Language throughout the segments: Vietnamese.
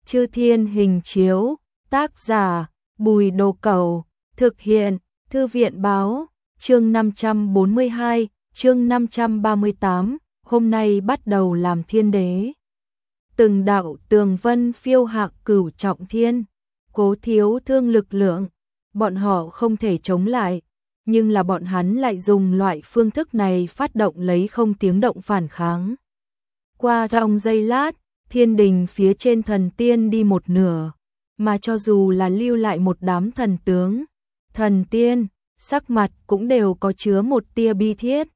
Chư Thiên Hình Chiếu, tác giả Bùi Đồ Cẩu, thực hiện Thư viện Báo, chương 542, chương 538, hôm nay bắt đầu làm thiên đế. Từng đạo tường vân phiêu hạ cửu trọng thiên, Cố Thiếu Thương lực lượng, bọn họ không thể chống lại, nhưng là bọn hắn lại dùng loại phương thức này phát động lấy không tiếng động phản kháng. Qua trong giây lát, thiên đình phía trên thần tiên đi một nửa, mà cho dù là lưu lại một đám thần tướng, thần tiên, sắc mặt cũng đều có chứa một tia bi thiết.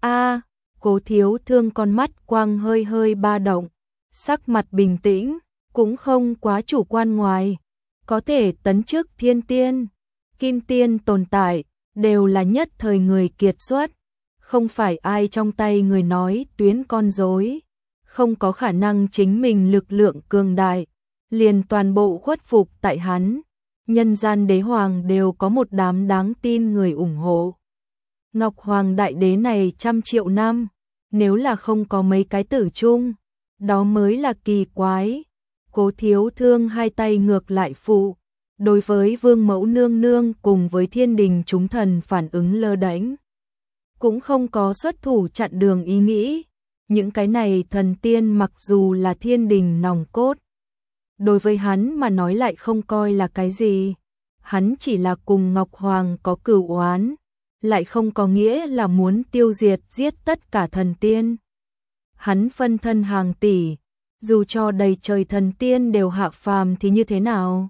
Cố Thiếu Thương con mắt quang hơi hơi ba động, sắc mặt bình tĩnh, cũng không quá chủ quan ngoài, có thể tấn chức thiên tiên, kim tiên tồn tại, đều là nhất thời người kiệt xuất, không phải ai trong tay người nói tuyến con rối, không có khả năng chính mình lực lượng cường đại, liền toàn bộ khuất phục tại hắn. Nhân gian đế hoàng đều có một đám đáng tin người ủng hộ. Ngọc Hoàng đại đế này trăm triệu năm, nếu là không có mấy cái tử chung, đó mới là kỳ quái. Cố Thiếu Thương hai tay ngược lại phụ, đối với Vương Mẫu nương nương cùng với thiên đình chúng thần phản ứng lơ đễnh, cũng không có xuất thủ chặn đường ý nghĩ. Những cái này thần tiên mặc dù là thiên đình nòng cốt, đối với hắn mà nói lại không coi là cái gì. Hắn chỉ là cùng Ngọc Hoàng có cửu oán, lại không có nghĩa là muốn tiêu diệt giết tất cả thần tiên. Hắn phân thân hàng tỷ, dù cho đầy trời thần tiên đều hạ phàm thì như thế nào?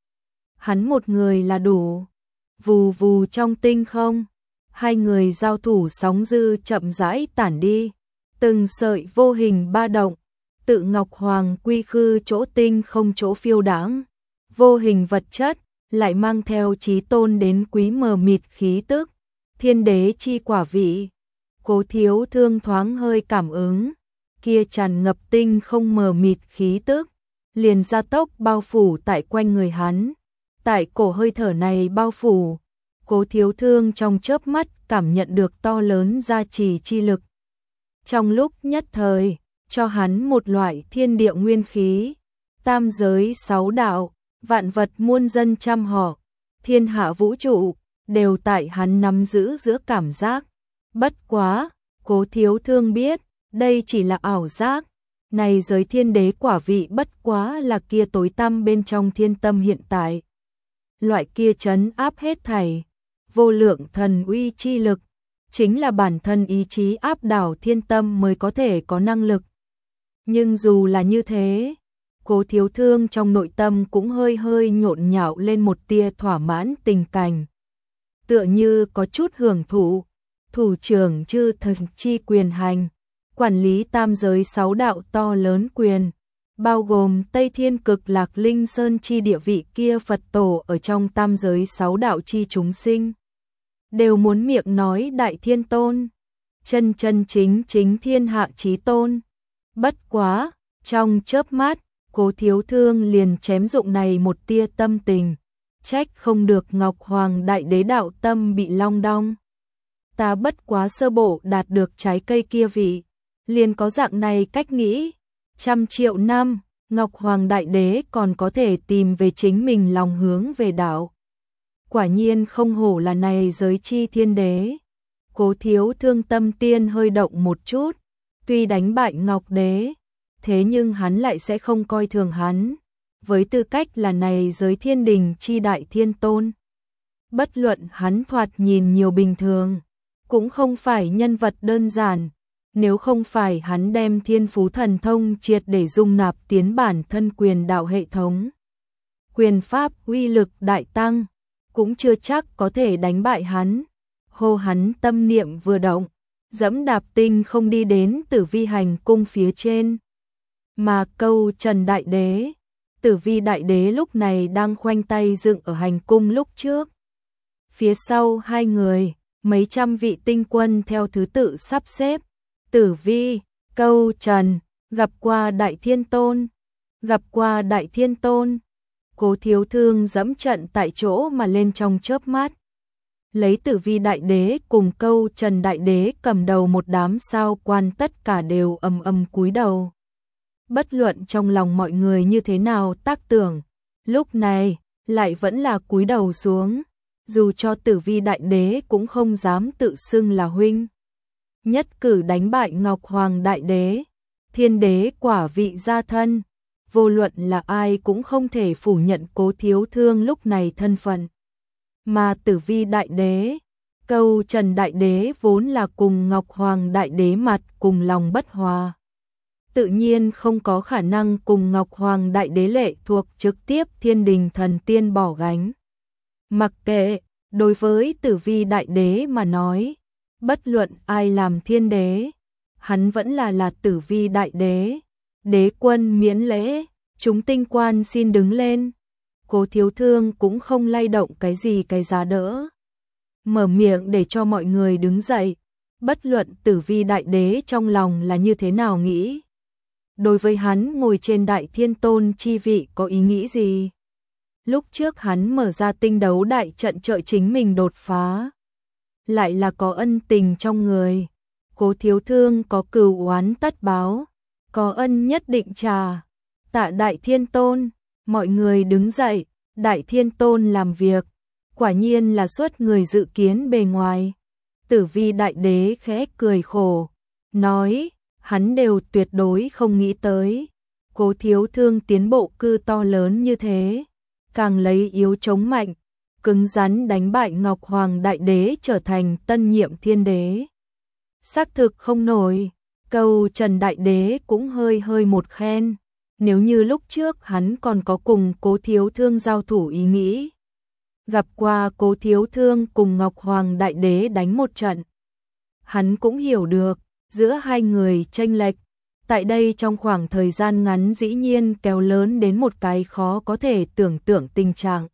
Hắn một người là đủ. Vù vù trong tinh không, hai người giao thủ sóng dư chậm rãi tản đi, từng sợi vô hình ba động, tự Ngọc Hoàng quy khư chỗ tinh không chỗ phiêu đãng, vô hình vật chất lại mang theo chí tôn đến quý mờ mịt khí tức, thiên đế chi quả vị. Cố Thiếu Thương thoáng hơi cảm ứng, kia tràn ngập tinh không mờ mịt khí tức, liền gia tốc bao phủ tại quanh người hắn. Tại cổ hơi thở này bao phủ, Cố Thiếu Thương trong chớp mắt cảm nhận được to lớn gia trì chi lực. Trong lúc nhất thời, cho hắn một loại thiên địa nguyên khí, tam giới sáu đạo, vạn vật muôn dân trăm họ, thiên hạ vũ trụ, đều tại hắn nắm giữ giữa cảm giác. Bất quá, Cố Thiếu Thương biết, đây chỉ là ảo giác, này giới thiên đế quả vị bất quá là kia tối tăm bên trong thiên tâm hiện tại. Loại kia trấn áp hết thảy, vô lượng thần uy chi lực, chính là bản thân ý chí áp đảo thiên tâm mới có thể có năng lực. Nhưng dù là như thế, Cố Thiếu Thương trong nội tâm cũng hơi hơi nhộn nhạo lên một tia thỏa mãn tình cảnh. Tựa như có chút hưởng thụ, thủ trưởng chư thần chi quyền hành, quản lý tam giới sáu đạo to lớn quyền, bao gồm Tây Thiên Cực Lạc Linh Sơn chi địa vị kia Phật tổ ở trong tam giới sáu đạo chi chúng sinh, đều muốn miệng nói đại thiên tôn, chân chân chính chính thiên hạ chí tôn. Bất quá, trong chớp mắt, Cố Thiếu Thương liền chém dụng này một tia tâm tình, trách không được Ngọc Hoàng đại đế đạo tâm bị long đong. Ta bất quá sơ bộ đạt được trái cây kia vị, liền có dạng này cách nghĩ. Trăm triệu năm, Ngọc Hoàng đại đế còn có thể tìm về chính mình lòng hướng về đạo. Quả nhiên không hổ là này giới chi thiên đế. Cố Thiếu Thương tâm tiên hơi động một chút, tuy đánh bại Ngọc đế, thế nhưng hắn lại sẽ không coi thường hắn, với tư cách là này giới thiên đình chi đại thiên tôn. Bất luận hắn thoạt nhìn nhiều bình thường, cũng không phải nhân vật đơn giản, nếu không phải hắn đem thiên phú thần thông triệt để dung nạp tiến bản thân quyền đạo hệ thống, quyền pháp uy lực đại tăng, cũng chưa chắc có thể đánh bại hắn. Hô hắn tâm niệm vừa động, dẫm đạp tinh không đi đến Tử Vi hành cung phía trên. Mà Câu Trần đại đế, Tử Vi đại đế lúc này đang khoanh tay dựng ở hành cung lúc trước. Phía sau hai người, mấy trăm vị tinh quân theo thứ tự sắp xếp. Tử Vi, Câu Trần, gặp qua đại thiên tôn, gặp qua đại thiên tôn. Cố Thiếu Thương dẫm trận tại chỗ mà lên trong chớp mắt. Lấy Tử Vi đại đế cùng Câu Trần đại đế cầm đầu một đám sao quan tất cả đều ầm ầm cúi đầu. bất luận trong lòng mọi người như thế nào tác tưởng, lúc này lại vẫn là cúi đầu xuống, dù cho Tử Vi Đại Đế cũng không dám tự xưng là huynh. Nhất cử đánh bại Ngọc Hoàng Đại Đế, Thiên Đế quả vị gia thân, vô luận là ai cũng không thể phủ nhận Cố Thiếu Thương lúc này thân phận. Mà Tử Vi Đại Đế, Câu Trần Đại Đế vốn là cùng Ngọc Hoàng Đại Đế mặt cùng lòng bất hòa, tự nhiên không có khả năng cùng Ngọc Hoàng Đại Đế lệ thuộc trực tiếp Thiên Đình Thần Tiên bỏ gánh. Mặc kệ, đối với Tử Vi Đại Đế mà nói, bất luận ai làm thiên đế, hắn vẫn là Tử Vi Đại Đế. Đế quân miễn lễ, chúng tinh quan xin đứng lên. Cố Thiếu Thương cũng không lay động cái gì cái giá đỡ, mở miệng để cho mọi người đứng dậy, bất luận Tử Vi Đại Đế trong lòng là như thế nào nghĩ. Đối với hắn ngồi trên Đại Thiên Tôn chi vị có ý nghĩ gì? Lúc trước hắn mở ra tinh đấu đại trận trợ chính mình đột phá, lại là có ân tình trong người. Cố Thiếu Thương có cừu oán tất báo, có ân nhất định trả. Tạ Đại Thiên Tôn, mọi người đứng dậy, Đại Thiên Tôn làm việc, quả nhiên là xuất người dự kiến bề ngoài. Tử Vi Đại Đế khẽ cười khổ, nói, hắn đều tuyệt đối không nghĩ tới. Cố Thiếu Thương tiến bộ cư to lớn như thế, càng lấy yếu chống mạnh, cứng rắn đánh bại Ngọc Hoàng Đại Đế trở thành tân nhiệm thiên đế. Xác thực không nổi, Câu Trần Đại Đế cũng hơi một khen, nếu như lúc trước hắn còn có cùng Cố Thiếu Thương giao thủ ý nghĩ. Gặp qua Cố Thiếu Thương cùng Ngọc Hoàng Đại Đế đánh một trận, hắn cũng hiểu được, giữa hai người chênh lệch, tại đây trong khoảng thời gian ngắn dĩ nhiên kéo lớn đến một cái khó có thể tưởng tượng tình trạng.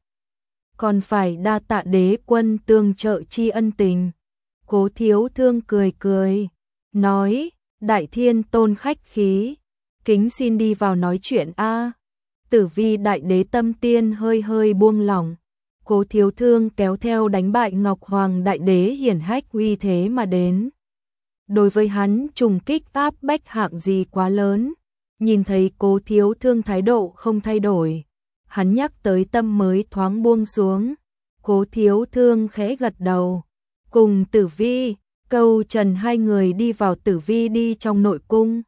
Còn phải đa tạ đế quân tương trợ tri ân tình. Cố Thiếu Thương cười, nói, Đại Thiên Tôn khách khí, kính xin đi vào nói chuyện a. Tử Vi Đại Đế tâm tiên hơi buông lỏng. Cố Thiếu Thương kéo theo đánh bại Ngọc Hoàng Đại Đế hiển hách uy thế mà đến. Đối với hắn trùng kích áp bách hạng gì quá lớn, nhìn thấy Cố Thiếu Thương thái độ không thay đổi, hắn nhắc tới tâm mới thoáng buông xuống. Cố Thiếu Thương khẽ gật đầu, cùng Tử Vi, Câu Trần hai người đi vào Tử Vi đi trong nội cung.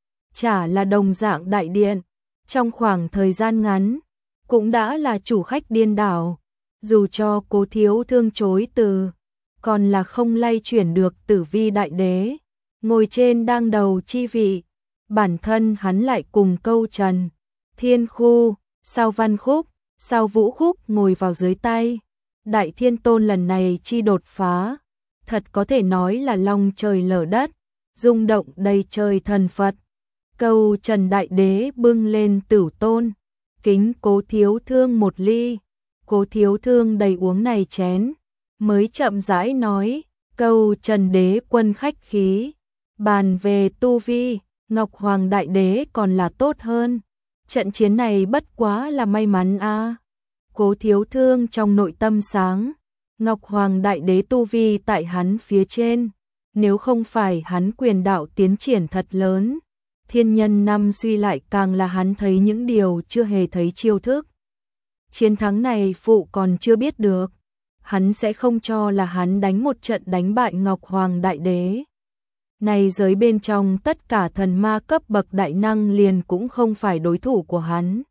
Chả là đồng dạng đại điện, trong khoảng thời gian ngắn, cũng đã là chủ khách điên đảo, dù cho Cố Thiếu Thương chối từ, còn là không lay chuyển được Tử Vi Đại Đế, ngồi trên đang đầu chi vị, bản thân hắn lại cùng Câu Trần, Thiên Khu, Sao Văn Khúc, Sao Vũ Khúc ngồi vào dưới tay. Đại Thiên Tôn lần này chi đột phá, thật có thể nói là long trời lở đất, rung động đầy trời thần Phật. Câu Trần Đại Đế bưng lên Tửu Tôn, kính Cố Thiếu Thương một ly. Cố Thiếu Thương đầy uống này chén, mới chậm rãi nói, Câu Trần Đế quân khách khí, bàn về tu vi, Ngọc Hoàng Đại Đế còn là tốt hơn. Trận chiến này bất quá là may mắn a. Cố Thiếu Thương trong nội tâm sáng, Ngọc Hoàng Đại Đế tu vi tại hắn phía trên, nếu không phải hắn quyền đạo tiến triển thật lớn, thiên nhân năm suy lại càng là hắn thấy những điều chưa hề thấy chiêu thức. Chiến thắng này phụ còn chưa biết được, hắn sẽ không cho là hắn đánh một trận đánh bại Ngọc Hoàng Đại Đế. Này giới bên trong tất cả thần ma cấp bậc đại năng liền cũng không phải đối thủ của hắn.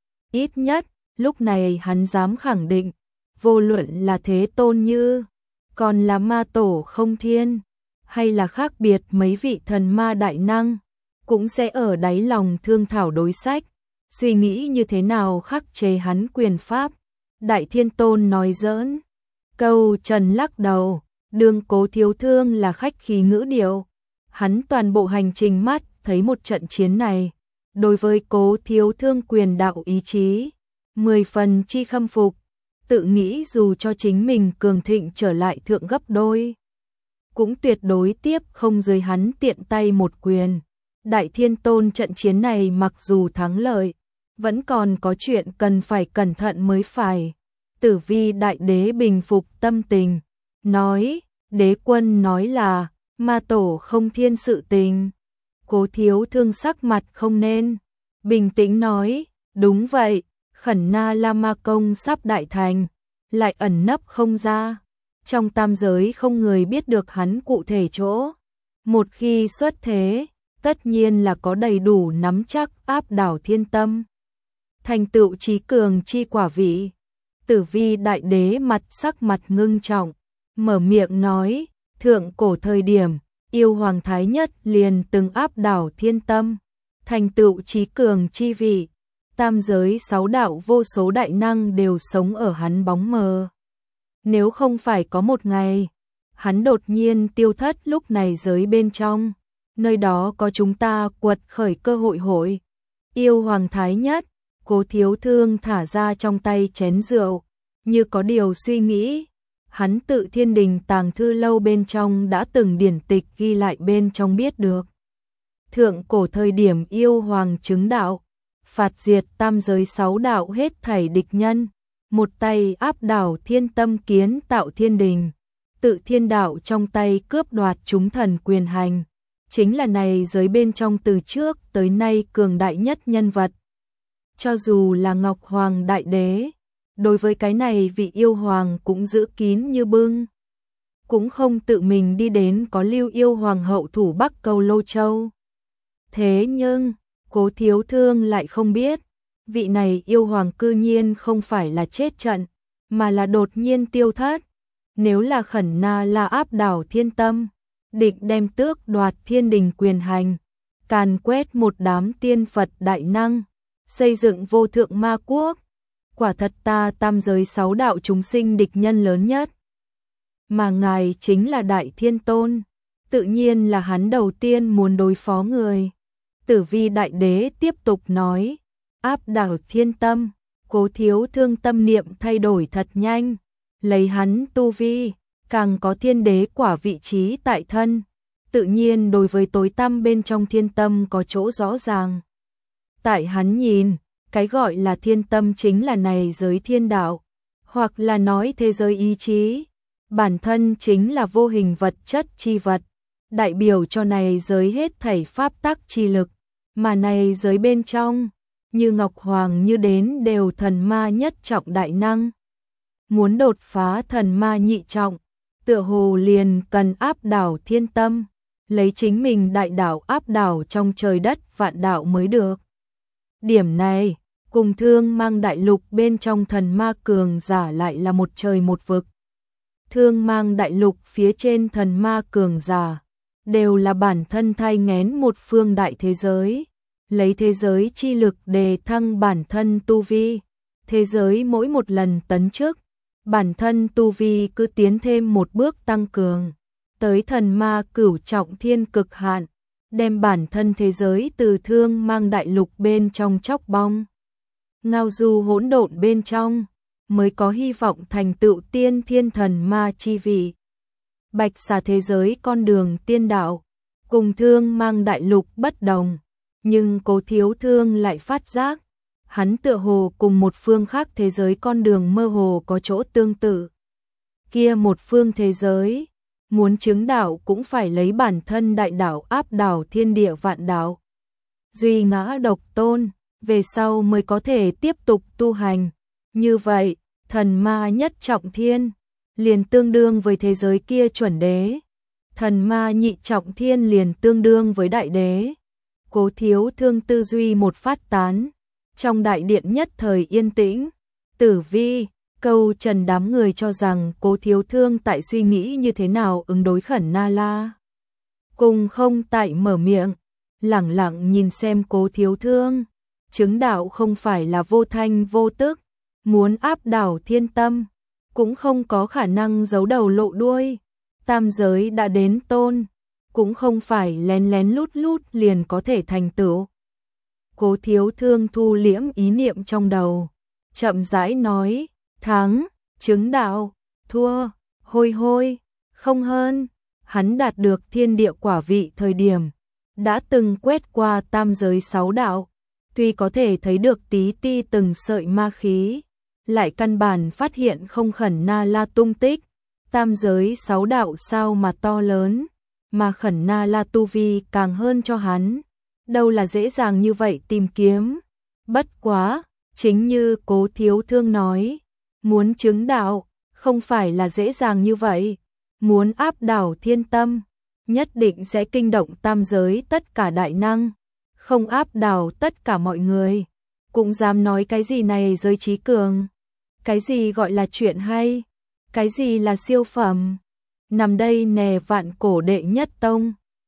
Ít nhất, lúc này hắn dám khẳng định, vô luận là Thế Tôn Như, còn là ma tổ Không Thiên, hay là khác biệt mấy vị thần ma đại năng, cũng sẽ ở đáy lòng thương thảo đối sách, suy nghĩ như thế nào khắc chế hắn quyền pháp. Đại Thiên Tôn nói giỡn, Câu Trần lắc đầu, đương Cố Thiếu Thương là khách khí ngữ điệu. Hắn toàn bộ hành trình mắt thấy một trận chiến này, đối với Cố Thiếu Thương quyền đạo ý chí, 10 phần chi khâm phục, tự nghĩ dù cho chính mình cường thịnh trở lại thượng gấp đôi, cũng tuyệt đối tiếp không dưới hắn tiện tay một quyền. Đại Thiên Tôn trận chiến này mặc dù thắng lợi, vẫn còn có chuyện cần phải cẩn thận mới phải. Tử Vi Đại Đế bình phục tâm tình, nói, đế quân nói là ma tổ Không Thiên sự tình. Cố Thiếu Thương sắc mặt không nên, bình tĩnh nói, đúng vậy, Khẩn Na La Ma Công sắp đại thành, lại ẩn nấp không ra. Trong tam giới không người biết được hắn cụ thể chỗ. Một khi xuất thế, tất nhiên là có đầy đủ nắm chắc áp đảo thiên tâm. Thành tựu trí cường chi quả vị. Tử Vi Đại Đế sắc mặt ngưng trọng, mở miệng nói, thượng cổ thời điểm, yêu hoàng thái nhất liền từng áp đảo thiên tâm, thành tựu trí cường chi vị. Tam giới 6 đạo vô số đại năng đều sống ở hắn bóng mờ. Nếu không phải có một ngày, hắn đột nhiên tiêu thất lúc này giới bên trong, nơi đó có chúng ta quật khởi cơ hội. Yêu hoàng thái nhất, Cố Thiếu Thương thả ra trong tay chén rượu, như có điều suy nghĩ. Hắn tự Thiên Đình tàng thư lâu bên trong đã từng điển tịch ghi lại bên trong biết được. Thượng cổ thời điểm yêu hoàng chứng đạo, phạt diệt tam giới 6 đạo hết thảy địch nhân, một tay áp đảo thiên tâm kiến tạo thiên đình, tự thiên đạo trong tay cướp đoạt chúng thần quyền hành, chính là này giới bên trong từ trước tới nay cường đại nhất nhân vật. Cho dù là Ngọc Hoàng Đại Đế, đối với cái này vị yêu hoàng cũng giữ kín như bưng, cũng không tự mình đi đến có lưu yêu hoàng hậu thủ Bắc Câu Lô Châu. Thế nhưng, Cố Thiếu Thương lại không biết, vị này yêu hoàng cư nhiên không phải là chết trận, mà là đột nhiên tiêu thất. Nếu là Khẩn Na La áp đảo thiên tâm, định đem tước đoạt thiên đình quyền hành, càn quét một đám tiên Phật đại năng, xây dựng vô thượng ma quốc, quả thật ta tam giới 6 đạo chúng sinh địch nhân lớn nhất. Mà ngài chính là Đại Thiên Tôn, tự nhiên là hắn đầu tiên muốn đối phó người. Tử Vi Đại Đế tiếp tục nói, áp đảo thiên tâm, Cố Thiếu Thương tâm niệm thay đổi thật nhanh, lấy hắn tu vi, càng có thiên đế quả vị trí tại thân, tự nhiên đối với tối tăm bên trong thiên tâm có chỗ rõ ràng. Tại hắn nhìn, cái gọi là thiên tâm chính là này giới thiên đạo, hoặc là nói thế giới ý chí, bản thân chính là vô hình vật chất chi vật, đại biểu cho này giới hết thảy pháp tắc chi lực, mà này giới bên trong, như Ngọc Hoàng như đến đều thần ma nhất trọng đại năng. Muốn đột phá thần ma nhị trọng, tựa hồ liền cần áp đảo thiên tâm, lấy chính mình đại đạo áp đảo trong trời đất vạn đạo mới được. Điểm này, cùng Thương Mang Đại Lục bên trong thần ma cường giả lại là một trời một vực. Thương Mang Đại Lục phía trên thần ma cường giả, đều là bản thân thai nghén một phương đại thế giới, lấy thế giới chi lực đề thăng bản thân tu vi. Thế giới mỗi một lần tấn chức, bản thân tu vi cứ tiến thêm một bước tăng cường, tới thần ma cửu trọng thiên cực hạn, đem bản thân thế giới từ Thương Mang Đại Lục bên trong chóc bong. Ngao du hỗn độn bên trong, mới có hy vọng thành tựu tiên thiên thần ma chi vị. Bạch xà thế giới con đường tiên đạo, cùng Thương Mang Đại Lục bất đồng, nhưng Cố Thiếu Thương lại phát giác, hắn tựa hồ cùng một phương khác thế giới con đường mơ hồ có chỗ tương tự. Kia một phương thế giới, muốn chứng đạo cũng phải lấy bản thân đại đạo áp đảo thiên địa vạn đạo. Duy ngã độc tôn, về sau mới có thể tiếp tục tu hành. Như vậy, thần ma nhất trọng thiên, liền tương đương với thế giới kia chuẩn đế. Thần ma nhị trọng thiên liền tương đương với đại đế. Cố Thiếu Thương tư duy một phát tán, trong đại điện nhất thời yên tĩnh. Tử Vi, Câu Trần đám người cho rằng Cố Thiếu Thương tại suy nghĩ như thế nào ứng đối Khẩn Na La. Cùng không tại mở miệng, lẳng lặng nhìn xem Cố Thiếu Thương, chứng đạo không phải là vô thanh vô tức, muốn áp đảo thiên tâm, cũng không có khả năng giấu đầu lộ đuôi. Tam giới đã đến tôn, cũng không phải lén lén lút lút liền có thể thành tựu. Cố Thiếu Thương thu liễm ý niệm trong đầu, chậm rãi nói, thắng, chứng đạo, thua, hôi, không hơn. Hắn đạt được thiên địa quả vị thời điểm, đã từng quét qua tam giới 6 đạo, tuy có thể thấy được tí ti từng sợi ma khí, lại căn bản phát hiện không Khẩn Na La tung tích. Tam giới 6 đạo sao mà to lớn, mà Khẩn Na La tu vi càng hơn cho hắn, đâu là dễ dàng như vậy tìm kiếm. Bất quá, chính như Cố Thiếu Thương nói, muốn chứng đạo, không phải là dễ dàng như vậy, muốn áp đảo thiên tâm, nhất định sẽ kinh động tam giới tất cả đại năng, không áp đảo tất cả mọi người, cũng dám nói cái gì này giới trí cường, cái gì gọi là chuyện hay, cái gì là siêu phẩm, nằm đây nè vạn cổ đệ nhất tông.